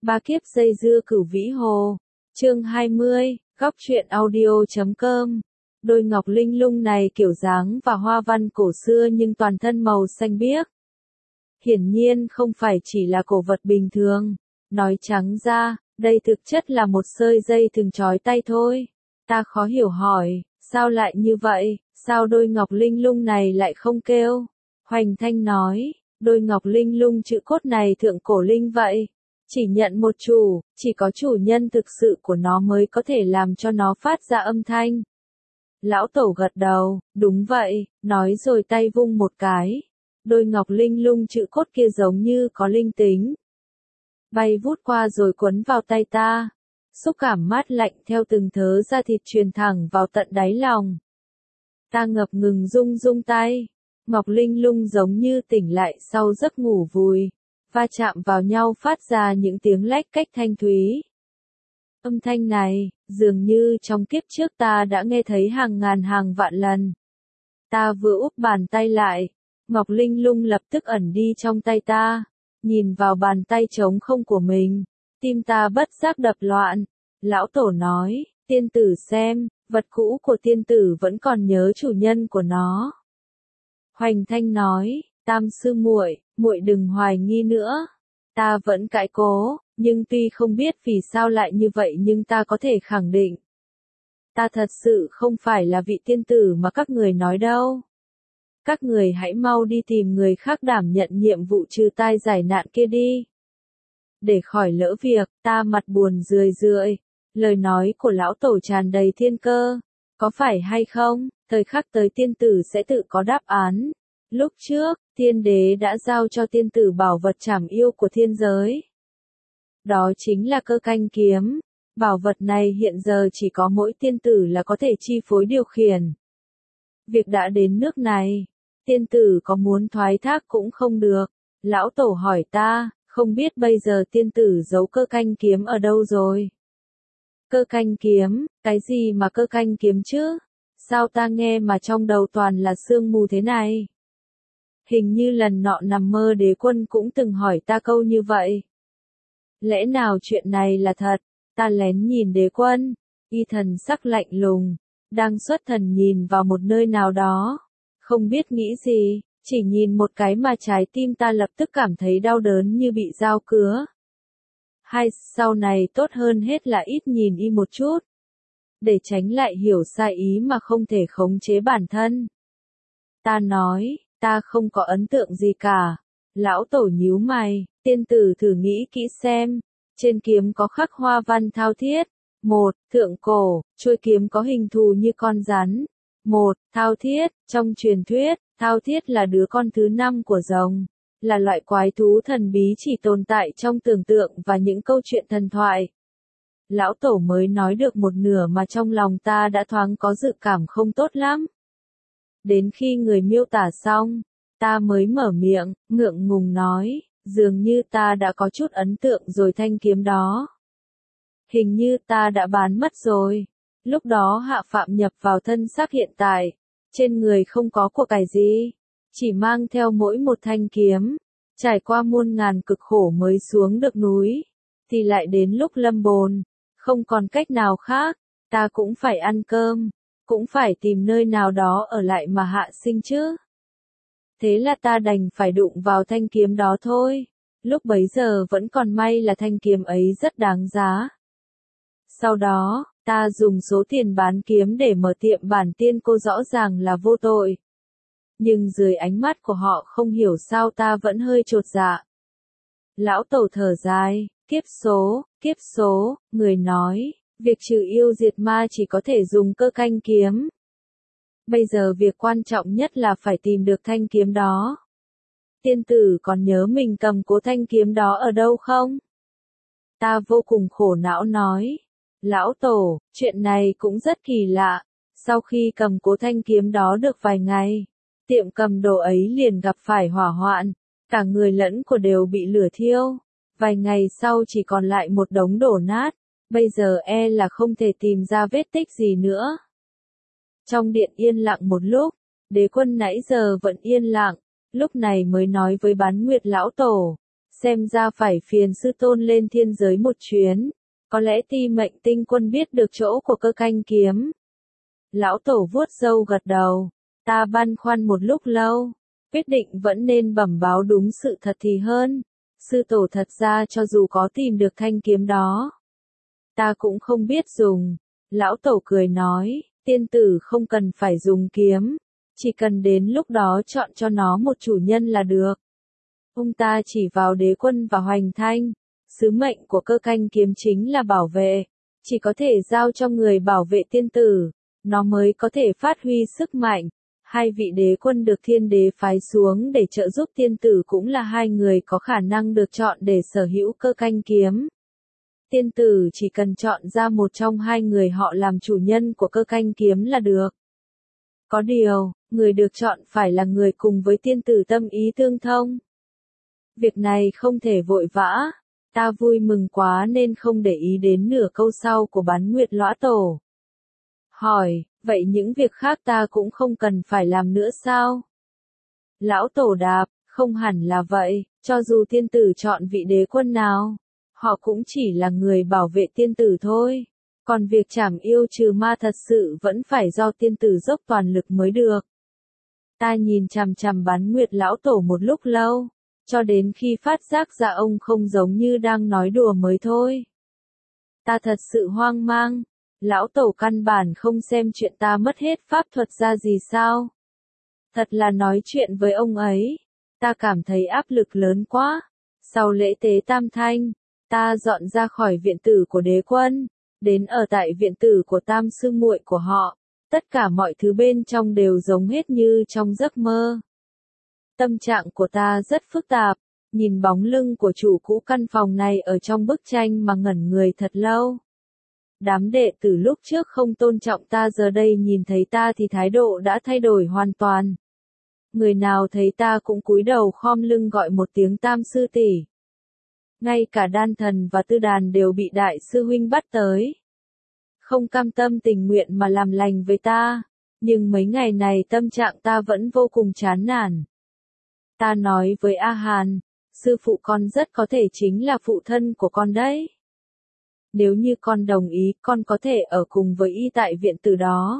Ba kiếp dây dưa Cửu Vĩ Hồ. Chương 20, góc truyện audio.com. Đôi ngọc linh lung này kiểu dáng và hoa văn cổ xưa nhưng toàn thân màu xanh biếc. Hiển nhiên không phải chỉ là cổ vật bình thường. Nói trắng ra, đây thực chất là một sợi dây thừng trói tay thôi. Ta khó hiểu hỏi, sao lại như vậy, sao đôi ngọc linh lung này lại không kêu? Hoành Thanh nói, đôi ngọc linh lung chữ cốt này thượng cổ linh vậy. Chỉ nhận một chủ, chỉ có chủ nhân thực sự của nó mới có thể làm cho nó phát ra âm thanh. Lão Tổ gật đầu, đúng vậy, nói rồi tay vung một cái. Đôi ngọc linh lung chữ cốt kia giống như có linh tính. Bay vút qua rồi quấn vào tay ta. Xúc cảm mát lạnh theo từng thớ da thịt truyền thẳng vào tận đáy lòng. Ta ngập ngừng rung rung tay. Ngọc linh lung giống như tỉnh lại sau giấc ngủ vùi. Va chạm vào nhau phát ra những tiếng lách cách thanh thúy. Âm thanh này, dường như trong kiếp trước ta đã nghe thấy hàng ngàn hàng vạn lần. Ta vừa úp bàn tay lại, ngọc linh lung lập tức ẩn đi trong tay ta. Nhìn vào bàn tay trống không của mình, tim ta bất giác đập loạn. Lão Tổ nói, tiên tử xem, vật cũ của tiên tử vẫn còn nhớ chủ nhân của nó. Hoành Thanh nói, Tam sư muội, muội đừng hoài nghi nữa. Ta vẫn cãi cố, nhưng tuy không biết vì sao lại như vậy nhưng ta có thể khẳng định. Ta thật sự không phải là vị tiên tử mà các người nói đâu. Các người hãy mau đi tìm người khác đảm nhận nhiệm vụ trừ tai giải nạn kia đi. Để khỏi lỡ việc, ta mặt buồn rười rượi. Lời nói của lão Tổ tràn đầy thiên cơ. Có phải hay không, thời khắc tới tiên tử sẽ tự có đáp án. Lúc trước, tiên đế đã giao cho tiên tử bảo vật trảm yêu của thiên giới. Đó chính là cơ canh kiếm. Bảo vật này hiện giờ chỉ có mỗi tiên tử là có thể chi phối điều khiển. Việc đã đến nước này, tiên tử có muốn thoái thác cũng không được. Lão Tổ hỏi ta, không biết bây giờ tiên tử giấu cơ canh kiếm ở đâu rồi? Cơ canh kiếm, cái gì mà cơ canh kiếm chứ? Sao ta nghe mà trong đầu toàn là sương mù thế này? Hình như lần nọ nằm mơ Đế Quân cũng từng hỏi ta câu như vậy. Lẽ nào chuyện này là thật? Ta lén nhìn Đế Quân, y thần sắc lạnh lùng, đang xuất thần nhìn vào một nơi nào đó. Không biết nghĩ gì, chỉ nhìn một cái mà trái tim ta lập tức cảm thấy đau đớn như bị dao cứa. Hay sau này tốt hơn hết là ít nhìn y một chút. Để tránh lại hiểu sai ý mà không thể khống chế bản thân. Ta nói, ta không có ấn tượng gì cả. Lão Tổ nhíu mày, tiên tử thử nghĩ kỹ xem. Trên kiếm có khắc hoa văn thao thiết. Một, thượng cổ, chuôi kiếm có hình thù như con rắn. Một, thao thiết, trong truyền thuyết, thao thiết là đứa con thứ 5 của rồng. Là loại quái thú thần bí chỉ tồn tại trong tưởng tượng và những câu chuyện thần thoại. Lão Tổ mới nói được một nửa mà trong lòng ta đã thoáng có dự cảm không tốt lắm. Đến khi người miêu tả xong, ta mới mở miệng, ngượng ngùng nói, dường như ta đã có chút ấn tượng rồi thanh kiếm đó. Hình như ta đã bán mất rồi. Lúc đó Hạ Phạm nhập vào thân xác hiện tại, trên người không có của cải gì, chỉ mang theo mỗi một thanh kiếm, trải qua muôn ngàn cực khổ mới xuống được núi, thì lại đến lúc lâm bồn, không còn cách nào khác, ta cũng phải ăn cơm, cũng phải tìm nơi nào đó ở lại mà hạ sinh chứ. Thế là ta đành phải đụng vào thanh kiếm đó thôi, lúc bấy giờ vẫn còn may là thanh kiếm ấy rất đáng giá. Sau đó, ta dùng số tiền bán kiếm để mở tiệm bản tiên cô rõ ràng là vô tội. Nhưng dưới ánh mắt của họ không hiểu sao ta vẫn hơi chột dạ. Lão Tổ thở dài, kiếp số, người nói, việc trừ yêu diệt ma chỉ có thể dùng cơ canh kiếm. Bây giờ việc quan trọng nhất là phải tìm được thanh kiếm đó. Tiên tử còn nhớ mình cầm cố thanh kiếm đó ở đâu không? Ta vô cùng khổ não nói. Lão Tổ, chuyện này cũng rất kỳ lạ. Sau khi cầm cố thanh kiếm đó được vài ngày, tiệm cầm đồ ấy liền gặp phải hỏa hoạn. Cả người lẫn của đều bị lửa thiêu. Vài ngày sau chỉ còn lại một đống đổ nát. Bây giờ e là không thể tìm ra vết tích gì nữa. Trong điện yên lặng một lúc, Đế Quân nãy giờ vẫn yên lặng. Lúc này mới nói với Bán Nguyệt Lão Tổ. xem ra phải phiền sư tôn lên thiên giới một chuyến, có lẽ Ti Mệnh Tinh Quân biết được chỗ của Cơ Canh Kiếm. Lão Tổ vuốt râu gật đầu, ta băn khoăn một lúc lâu, quyết định vẫn nên bẩm báo đúng sự thật thì hơn. Sư Tổ thật ra cho dù có tìm được thanh kiếm đó, ta cũng không biết dùng. Lão Tổ cười nói, tiên tử không cần phải dùng kiếm, chỉ cần đến lúc đó chọn cho nó một chủ nhân là được. Ông ta chỉ vào Đế Quân và Hoành Thanh, sứ mệnh của Cơ Canh Kiếm chính là bảo vệ, chỉ có thể giao cho người bảo vệ tiên tử, nó mới có thể phát huy sức mạnh. Hai vị đế quân được thiên đế phái xuống để trợ giúp tiên tử cũng là hai người có khả năng được chọn để sở hữu Cơ Canh Kiếm. Tiên tử chỉ cần chọn ra một trong hai người họ làm chủ nhân của Cơ Canh Kiếm là được. Có điều, người được chọn phải là người cùng với tiên tử tâm ý tương thông. Việc này không thể vội vã, ta vui mừng quá nên không để ý đến nửa câu sau của Bán Nguyệt Lõa Tổ. Hỏi, vậy những việc khác ta cũng không cần phải làm nữa sao? Lão Tổ đáp, không hẳn là vậy, cho dù tiên tử chọn vị đế quân nào, họ cũng chỉ là người bảo vệ tiên tử thôi. Còn việc trảm yêu trừ ma thật sự vẫn phải do tiên tử dốc toàn lực mới được. Ta nhìn chằm chằm Bán Nguyệt Lão Tổ một lúc lâu, cho đến khi phát giác ra ông không giống như đang nói đùa mới thôi. Ta thật sự hoang mang. Lão Tổ căn bản không xem chuyện ta mất hết pháp thuật ra gì sao? Thật là nói chuyện với ông ấy, ta cảm thấy áp lực lớn quá. Sau lễ tế Tam Thanh, ta dọn ra khỏi viện tử của đế quân, đến ở tại viện tử của Tam sư muội của họ. Tất cả mọi thứ bên trong đều giống hết như trong giấc mơ. Tâm trạng của ta rất phức tạp, nhìn bóng lưng của chủ cũ căn phòng này ở trong bức tranh mà ngẩn người thật lâu. Đám đệ tử lúc trước không tôn trọng ta giờ đây nhìn thấy ta thì thái độ đã thay đổi hoàn toàn. Người nào thấy ta cũng cúi đầu khom lưng gọi một tiếng Tam sư tỷ. Ngay cả Đan Thần và Tư Đàn đều bị đại sư huynh bắt tới. Không cam tâm tình nguyện mà làm lành với ta, nhưng mấy ngày này tâm trạng ta vẫn vô cùng chán nản. Ta nói với A Hàn, sư phụ con rất có thể chính là phụ thân của con đấy. Nếu như con đồng ý, con có thể ở cùng với y tại viện tử đó.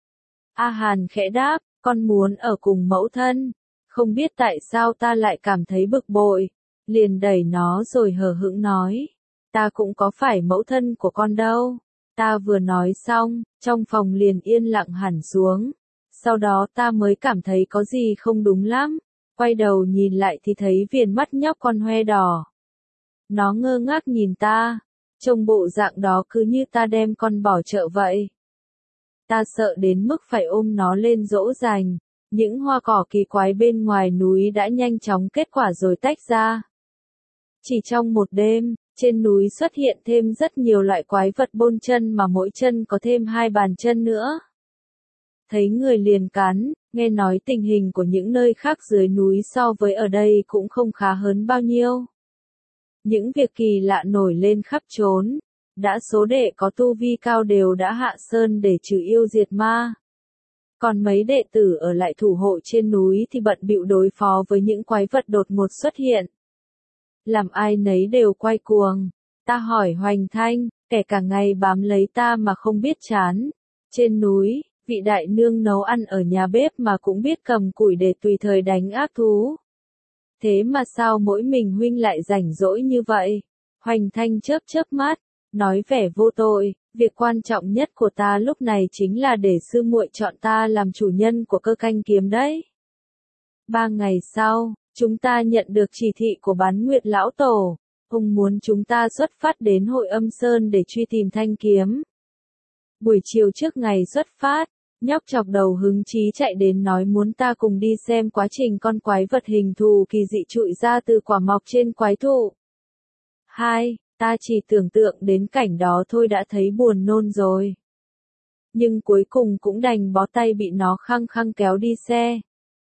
A Hàn khẽ đáp, con muốn ở cùng mẫu thân. Không biết tại sao ta lại cảm thấy bực bội, liền đẩy nó rồi hờ hững nói, ta cũng có phải mẫu thân của con đâu. Ta vừa nói xong, trong phòng liền yên lặng hẳn xuống. Sau đó ta mới cảm thấy có gì không đúng lắm. Quay đầu nhìn lại thì thấy viền mắt nhóc con hoe đỏ. Nó ngơ ngác nhìn ta. Trông bộ dạng đó cứ như ta đem con bỏ chợ vậy. Ta sợ đến mức phải ôm nó lên dỗ dành. Những hoa cỏ kỳ quái bên ngoài núi đã nhanh chóng kết quả rồi tách ra. Chỉ trong một đêm, trên núi xuất hiện thêm rất nhiều loại quái vật bôn chân mà mỗi chân có thêm 2 bàn chân nữa. Thấy người liền cắn, nghe nói tình hình của những nơi khác dưới núi so với ở đây cũng không khá hơn bao nhiêu. Những việc kỳ lạ nổi lên khắp trốn, đã số đệ có tu vi cao đều đã hạ sơn để trừ yêu diệt ma. Còn mấy đệ tử ở lại thủ hộ trên núi thì bận bịu đối phó với những quái vật đột ngột xuất hiện. Làm ai nấy đều quay cuồng. Ta hỏi Hoành Thanh, kẻ cả ngày bám lấy ta mà không biết chán. Trên núi, vị đại nương nấu ăn ở nhà bếp mà cũng biết cầm củi để tùy thời đánh ác thú. Thế mà sao mỗi mình huynh lại rảnh rỗi như vậy? Hoành Thanh chớp chớp mắt, nói vẻ vô tội, việc quan trọng nhất của ta lúc này chính là để sư muội chọn ta làm chủ nhân của Cơ Canh Kiếm đấy. 3 ngày sau, chúng ta nhận được chỉ thị của Bán Nguyệt Lão Tổ, ông muốn chúng ta xuất phát đến Hội Âm Sơn để truy tìm thanh kiếm. Buổi chiều trước ngày xuất phát, nhóc chọc đầu hứng chí chạy đến nói muốn ta cùng đi xem quá trình con quái vật hình thù kỳ dị trụi ra từ quả mọc trên quái thụ. Ta chỉ tưởng tượng đến cảnh đó thôi đã thấy buồn nôn rồi. Nhưng cuối cùng cũng đành bó tay bị nó khăng khăng kéo đi xe.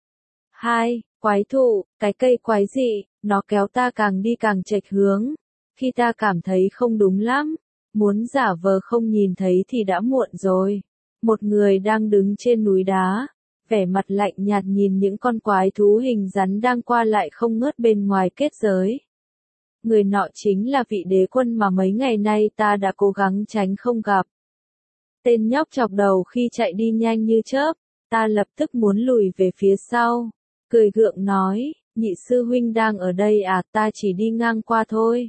Quái thụ, cái cây quái dị, nó kéo ta càng đi càng chệch hướng. Khi ta cảm thấy không đúng lắm, muốn giả vờ không nhìn thấy thì đã muộn rồi. Một người đang đứng trên núi đá, vẻ mặt lạnh nhạt nhìn những con quái thú hình rắn đang qua lại không ngớt bên ngoài kết giới. Người nọ chính là vị đế quân mà mấy ngày nay ta đã cố gắng tránh không gặp. Tên nhóc chọc đầu khi chạy đi nhanh như chớp, ta lập tức muốn lùi về phía sau, cười gượng nói, nhị sư huynh đang ở đây à, ta chỉ đi ngang qua thôi.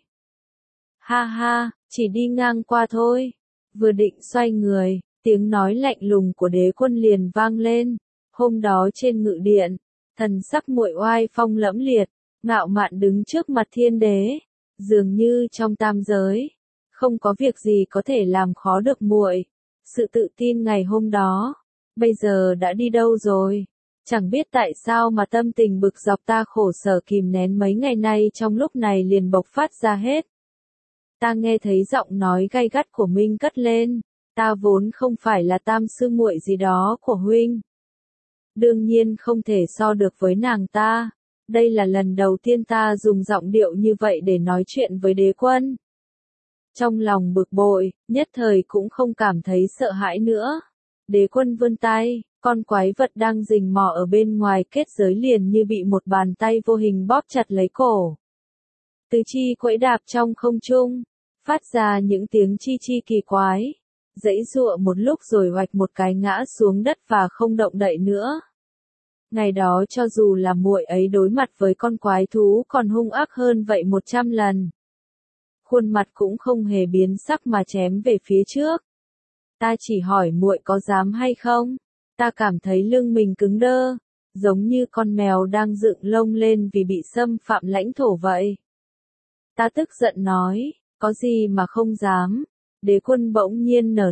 Ha ha, chỉ đi ngang qua thôi. Vừa định xoay người, tiếng nói lạnh lùng của đế quân liền vang lên. Hôm đó trên ngự điện, thần sắc muội oai phong lẫm liệt, ngạo mạn đứng trước mặt thiên đế, dường như trong tam giới, không có việc gì có thể làm khó được muội. Sự tự tin ngày hôm đó, bây giờ đã đi đâu rồi? Chẳng biết tại sao mà tâm tình bực dọc ta khổ sở kìm nén mấy ngày nay trong lúc này liền bộc phát ra hết. Ta nghe thấy giọng nói gay gắt của Minh cất lên, ta vốn không phải là tam sư muội gì đó của huynh. Đương nhiên không thể so được với nàng ta. Đây là lần đầu tiên ta dùng giọng điệu như vậy để nói chuyện với đế quân. Trong lòng bực bội, nhất thời cũng không cảm thấy sợ hãi nữa. Đế quân vươn tay, con quái vật đang rình mò ở bên ngoài kết giới liền như bị một bàn tay vô hình bóp chặt lấy cổ. Tứ chi quẫy đạp trong không trung, phát ra những tiếng chi chi kỳ quái, giãy giụa một lúc rồi hoạch một cái ngã xuống đất và không động đậy nữa. Ngày đó cho dù là muội ấy đối mặt với con quái thú còn hung ác hơn vậy 100 lần. Khuôn mặt cũng không hề biến sắc mà chém về phía trước. Ta chỉ hỏi muội có dám hay không? Ta cảm thấy lưng mình cứng đơ, giống như con mèo đang dựng lông lên vì bị xâm phạm lãnh thổ vậy. Ta tức giận nói, có gì mà không dám. Đế quân bỗng nhiên nở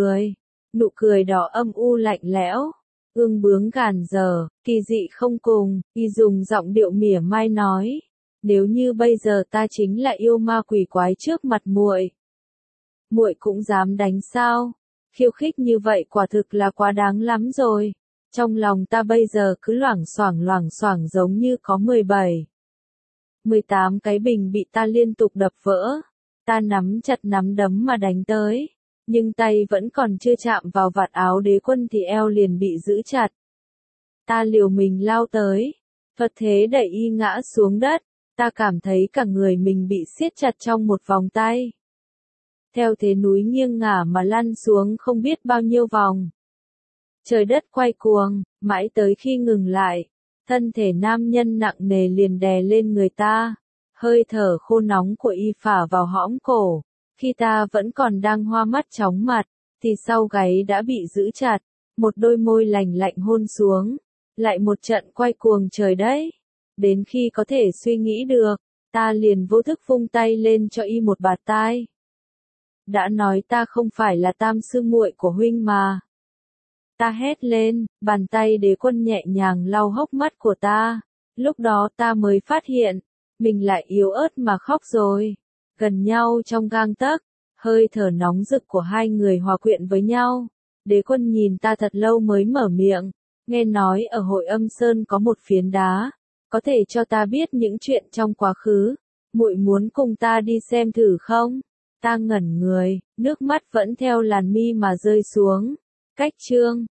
nụ cười đó âm u lạnh lẽo, ương bướng gàn dở, kỳ dị không cùng. Y dùng giọng điệu mỉa mai nói, nếu như bây giờ ta chính là yêu ma quỷ quái trước mặt muội, muội cũng dám đánh sao? Khiêu khích như vậy quả thực là quá đáng lắm rồi. Trong lòng ta bây giờ cứ loảng xoảng giống như có 18 cái bình bị ta liên tục đập vỡ. Ta nắm chặt nắm đấm mà đánh tới, nhưng tay vẫn còn chưa chạm vào vạt áo đế quân thì eo liền bị giữ chặt. Ta liều mình lao tới, Phật thế đẩy y ngã xuống đất, ta cảm thấy cả người mình bị siết chặt trong một vòng tay. Theo thế núi nghiêng ngả mà lăn xuống không biết bao nhiêu vòng. Trời đất quay cuồng, mãi tới khi ngừng lại, thân thể nam nhân nặng nề liền đè lên người ta. Hơi thở khô nóng của y phả vào hõm cổ, khi ta vẫn còn đang hoa mắt chóng mặt, thì sau gáy đã bị giữ chặt, một đôi môi lành lạnh hôn xuống, lại một trận quay cuồng trời đấy. Đến khi có thể suy nghĩ được, ta liền vô thức vung tay lên cho y một bạt tai. Đã nói ta không phải là tam sư muội của huynh mà. Ta hét lên, bàn tay đế quân nhẹ nhàng lau hốc mắt của ta, lúc đó ta mới phát hiện, mình lại yếu ớt mà khóc rồi. Gần nhau trong gang tấc, hơi thở nóng rực của hai người hòa quyện với nhau. Đế quân nhìn ta thật lâu mới mở miệng, nghe nói ở Hội Âm Sơn có một phiến đá, có thể cho ta biết những chuyện trong quá khứ, muội muốn cùng ta đi xem thử không? Ta ngẩn người, nước mắt vẫn theo làn mi mà rơi xuống. Cách chương